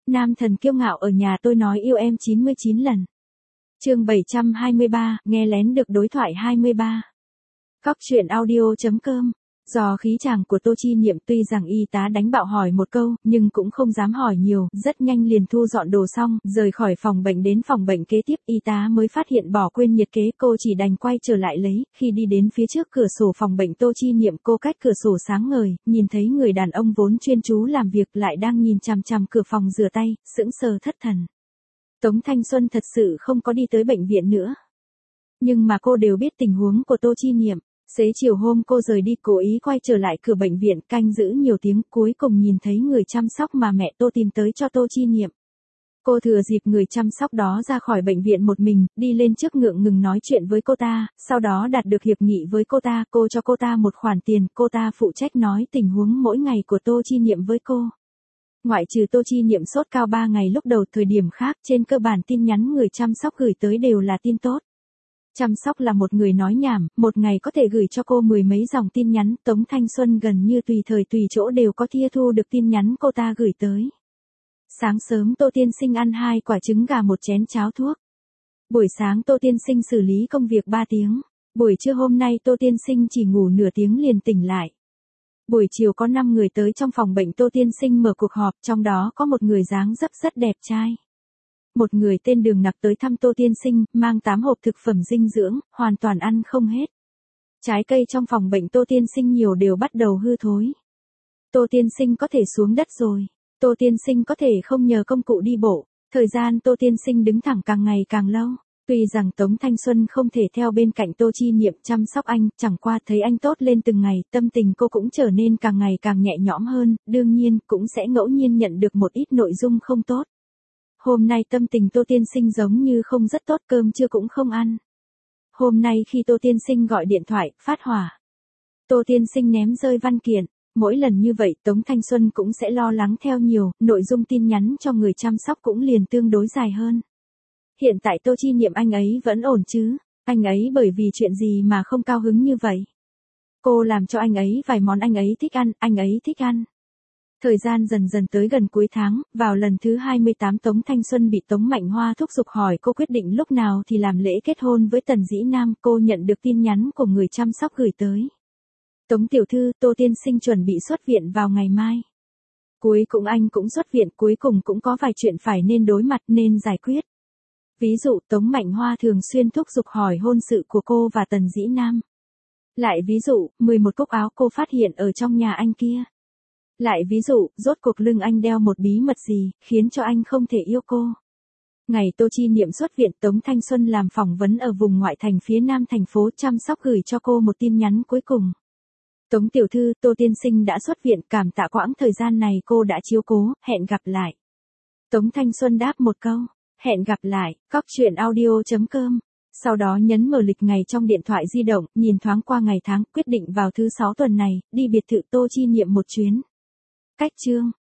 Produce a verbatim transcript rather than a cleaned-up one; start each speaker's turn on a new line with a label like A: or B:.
A: Nam thần kiêu ngạo ở nhà tôi nói yêu em chín mươi chín lần. Chương bảy trăm hai mươi ba, nghe lén được đối thoại hai mươi ba. Cóc truyện audio chấm com. Do khí chàng của Tô Chi Niệm tuy rằng y tá đánh bạo hỏi một câu, nhưng cũng không dám hỏi nhiều, rất nhanh liền thu dọn đồ xong, rời khỏi phòng bệnh đến phòng bệnh kế tiếp, y tá mới phát hiện bỏ quên nhiệt kế, cô chỉ đành quay trở lại lấy, khi đi đến phía trước cửa sổ phòng bệnh Tô Chi Niệm, cô cách cửa sổ sáng ngời, nhìn thấy người đàn ông vốn chuyên chú làm việc lại đang nhìn chằm chằm cửa phòng rửa tay, sững sờ thất thần. Tống Thanh Xuân thật sự không có đi tới bệnh viện nữa. Nhưng mà cô đều biết tình huống của Tô Chi Niệm. Xế chiều hôm cô rời đi cố ý quay trở lại cửa bệnh viện canh giữ nhiều tiếng, cuối cùng nhìn thấy người chăm sóc mà mẹ Tô tìm tới cho Tô Chi Niệm. Cô thừa dịp người chăm sóc đó ra khỏi bệnh viện một mình, đi lên trước ngượng ngừng nói chuyện với cô ta, sau đó đạt được hiệp nghị với cô ta, cô cho cô ta một khoản tiền, cô ta phụ trách nói tình huống mỗi ngày của Tô Chi Niệm với cô. Ngoại trừ Tô Chi Niệm sốt cao ba ngày lúc đầu, thời điểm khác trên cơ bản tin nhắn người chăm sóc gửi tới đều là tin tốt. Chăm sóc là một người nói nhảm, một ngày có thể gửi cho cô mười mấy dòng tin nhắn, Tống Thanh Xuân gần như tùy thời tùy chỗ đều có thia thu được tin nhắn cô ta gửi tới. Sáng sớm Tô Tiên Sinh ăn hai quả trứng gà một chén cháo thuốc. Buổi sáng Tô Tiên Sinh xử lý công việc ba tiếng. Buổi trưa hôm nay Tô Tiên Sinh chỉ ngủ nửa tiếng liền tỉnh lại. Buổi chiều có năm người tới trong phòng bệnh Tô Tiên Sinh mở cuộc họp, trong đó có một người dáng dấp rất đẹp trai. Một người tên Đường Nặc tới thăm Tô Tiên Sinh, mang tám hộp thực phẩm dinh dưỡng, hoàn toàn ăn không hết. Trái cây trong phòng bệnh Tô Tiên Sinh nhiều đều bắt đầu hư thối. Tô Tiên Sinh có thể xuống đất rồi. Tô Tiên Sinh có thể không nhờ công cụ đi bộ. Thời gian Tô Tiên Sinh đứng thẳng càng ngày càng lâu. Tuy rằng Tống Thanh Xuân không thể theo bên cạnh Tô Chi Niệm chăm sóc anh, chẳng qua thấy anh tốt lên từng ngày, tâm tình cô cũng trở nên càng ngày càng nhẹ nhõm hơn, đương nhiên cũng sẽ ngẫu nhiên nhận được một ít nội dung không tốt. Hôm nay tâm tình Tô Tiên Sinh giống như không rất tốt, cơm trưa cũng không ăn. Hôm nay khi Tô Tiên Sinh gọi điện thoại, phát hỏa. Tô Tiên Sinh ném rơi văn kiện. Mỗi lần như vậy Tống Thanh Xuân cũng sẽ lo lắng theo nhiều, nội dung tin nhắn cho người chăm sóc cũng liền tương đối dài hơn. Hiện tại Tô Chi Niệm anh ấy vẫn ổn chứ, anh ấy bởi vì chuyện gì mà không cao hứng như vậy. Cô làm cho anh ấy vài món anh ấy thích ăn, anh ấy thích ăn. Thời gian dần dần tới gần cuối tháng, vào lần thứ hai mươi tám Tống Thanh Xuân bị Tống Mạnh Hoa thúc giục hỏi cô quyết định lúc nào thì làm lễ kết hôn với Tần Dĩ Nam, cô nhận được tin nhắn của người chăm sóc gửi tới. Tống tiểu thư, Tô Tiên Sinh chuẩn bị xuất viện vào ngày mai. Cuối cùng anh cũng xuất viện, cuối cùng cũng có vài chuyện phải nên đối mặt nên giải quyết. Ví dụ Tống Mạnh Hoa thường xuyên thúc giục hỏi hôn sự của cô và Tần Dĩ Nam. Lại ví dụ, mười một cúc áo cô phát hiện ở trong nhà anh kia. Lại ví dụ, rốt cuộc lưng anh đeo một bí mật gì, khiến cho anh không thể yêu cô. Ngày Tô Chi Niệm xuất viện, Tống Thanh Xuân làm phỏng vấn ở vùng ngoại thành phía nam thành phố, chăm sóc gửi cho cô một tin nhắn cuối cùng. Tống tiểu thư, Tô Tiên Sinh đã xuất viện, cảm tạ quãng thời gian này cô đã chiếu cố, hẹn gặp lại. Tống Thanh Xuân đáp một câu, hẹn gặp lại, cóc truyện audio chấm com. Sau đó nhấn mở lịch ngày trong điện thoại di động, nhìn thoáng qua ngày tháng, quyết định vào thứ sáu tuần này, đi biệt thự Tô Chi Niệm một chuyến. Cách chương